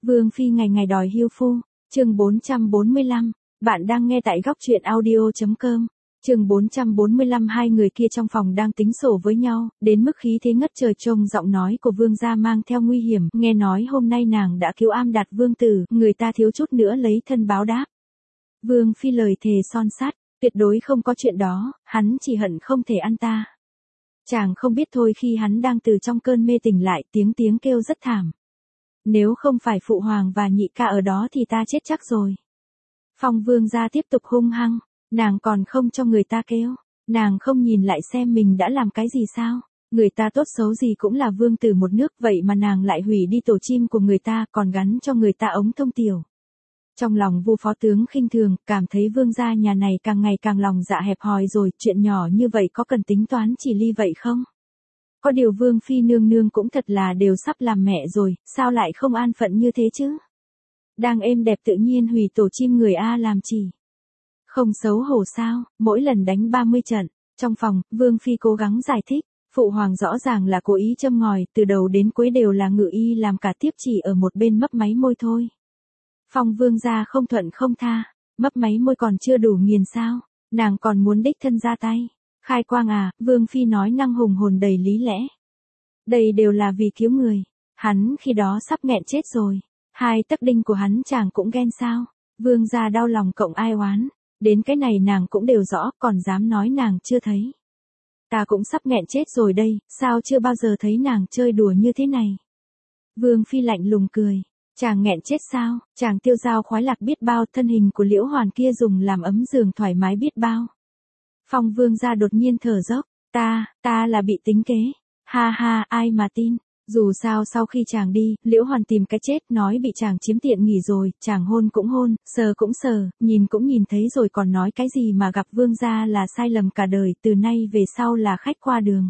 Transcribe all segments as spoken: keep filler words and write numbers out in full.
Vương phi ngày ngày đòi hưu phu, chương bốn trăm bốn mươi lăm, bạn đang nghe tại góc truyện audio chấm com. Chương bốn trăm bốn mươi lăm hai người kia trong phòng đang tính sổ với nhau, đến mức khí thế ngất trời trông giọng nói của vương gia mang theo nguy hiểm, nghe nói hôm nay nàng đã cứu am đạt vương tử, người ta thiếu chút nữa lấy thân báo đáp. Vương phi lời thề son sắt, tuyệt đối không có chuyện đó, hắn chỉ hận không thể ăn ta. Chàng không biết thôi khi hắn đang từ trong cơn mê tỉnh lại tiếng tiếng kêu rất thảm. Nếu không phải phụ hoàng và nhị ca ở đó thì ta chết chắc rồi. Phong vương gia tiếp tục hung hăng, nàng còn không cho người ta kêu, nàng không nhìn lại xem mình đã làm cái gì sao, người ta tốt xấu gì cũng là vương tử một nước vậy mà nàng lại hủy đi tổ chim của người ta còn gắn cho người ta ống thông tiểu. Trong lòng Vu phó tướng khinh thường, cảm thấy vương gia nhà này càng ngày càng lòng dạ hẹp hòi rồi, chuyện nhỏ như vậy có cần tính toán chỉ ly vậy không? Có điều vương phi nương nương cũng thật là đều sắp làm mẹ rồi, sao lại không an phận như thế chứ? Đang êm đẹp tự nhiên hủy tổ chim người A làm chỉ. Không xấu hổ sao, mỗi lần đánh ba mươi trận. Trong phòng, vương phi cố gắng giải thích, phụ hoàng rõ ràng là cố ý châm ngòi, từ đầu đến cuối đều là ngự y làm cả tiếp chỉ ở một bên mấp máy môi thôi. Phong vương gia không thuận không tha, mấp máy môi còn chưa đủ nghiền sao, nàng còn muốn đích thân ra tay. Khai quang à, vương phi nói năng hùng hồn đầy lý lẽ. Đây đều là vì cứu người, hắn khi đó sắp nghẹn chết rồi, hai tấc đinh của hắn chàng cũng ghen sao, vương gia đau lòng cộng ai oán, đến cái này nàng cũng đều rõ còn dám nói nàng chưa thấy. Ta cũng sắp nghẹn chết rồi đây, sao chưa bao giờ thấy nàng chơi đùa như thế này. Vương phi lạnh lùng cười. Chàng nghẹn chết sao, chàng tiêu dao khoái lạc biết bao, thân hình của liễu hoàn kia dùng làm ấm giường thoải mái biết bao. Phong vương gia đột nhiên thở dốc, ta, ta là bị tính kế, ha ha ai mà tin, dù sao sau khi chàng đi, liễu hoàn tìm cái chết nói bị chàng chiếm tiện nghỉ rồi, chàng hôn cũng hôn, sờ cũng sờ, nhìn cũng nhìn thấy rồi còn nói cái gì mà gặp vương gia là sai lầm cả đời, từ nay về sau là khách qua đường.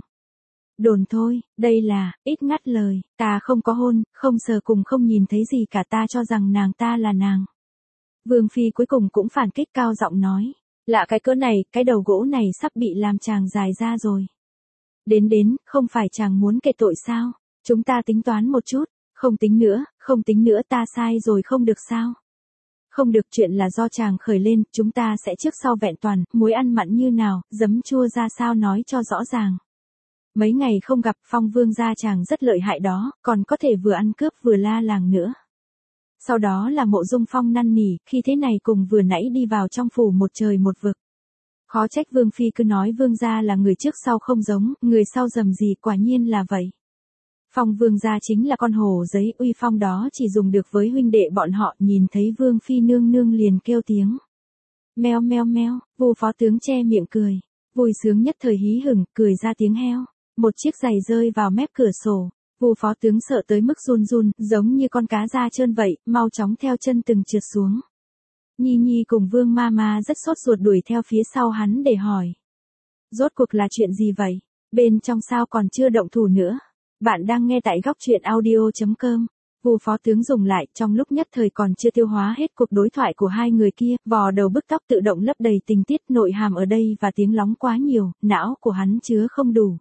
Đồn thôi, đây là, ít ngắt lời, ta không có hôn, không sờ cùng không nhìn thấy gì cả ta cho rằng nàng ta là nàng. Vương phi cuối cùng cũng phản kích cao giọng nói, lạ cái cỡ này, cái đầu gỗ này sắp bị làm chàng dài ra rồi. Đến đến, không phải chàng muốn kệ tội sao, chúng ta tính toán một chút, không tính nữa, không tính nữa ta sai rồi không được sao. Không được chuyện là do chàng khởi lên, chúng ta sẽ trước sau vẹn toàn, muối ăn mặn như nào, giấm chua ra sao nói cho rõ ràng. Mấy ngày không gặp Phong vương gia chàng rất lợi hại đó, còn có thể vừa ăn cướp vừa la làng nữa. Sau đó là Mộ Dung Phong năn nỉ, khi thế này cùng vừa nãy đi vào trong phủ một trời một vực. Khó trách vương phi cứ nói vương gia là người trước sau không giống, người sau dầm gì quả nhiên là vậy. Phong vương gia chính là con hổ giấy uy phong đó chỉ dùng được với huynh đệ bọn họ, nhìn thấy vương phi nương nương liền kêu tiếng. Meo meo meo, Vu phó tướng che miệng cười, vui sướng nhất thời hí hửng, cười ra tiếng heo. Một chiếc giày rơi vào mép cửa sổ, Vu phó tướng sợ tới mức run run, giống như con cá da trơn vậy, mau chóng theo chân từng trượt xuống. Nhi Nhi cùng Vương ma ma rất sốt ruột đuổi theo phía sau hắn để hỏi. Rốt cuộc là chuyện gì vậy? Bên trong sao còn chưa động thủ nữa? Bạn đang nghe tại góc truyện audio chấm com. Vu phó tướng dùng lại, trong lúc nhất thời còn chưa tiêu hóa hết cuộc đối thoại của hai người kia, vò đầu bức tóc tự động lấp đầy tình tiết nội hàm ở đây và tiếng lóng quá nhiều, não của hắn chứa không đủ.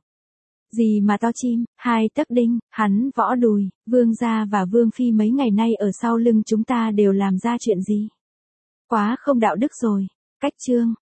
Gì mà to chim, hai tấc đinh, hắn võ đùi, vương gia và vương phi mấy ngày nay ở sau lưng chúng ta đều làm ra chuyện gì? Quá không đạo đức rồi. Cách chương,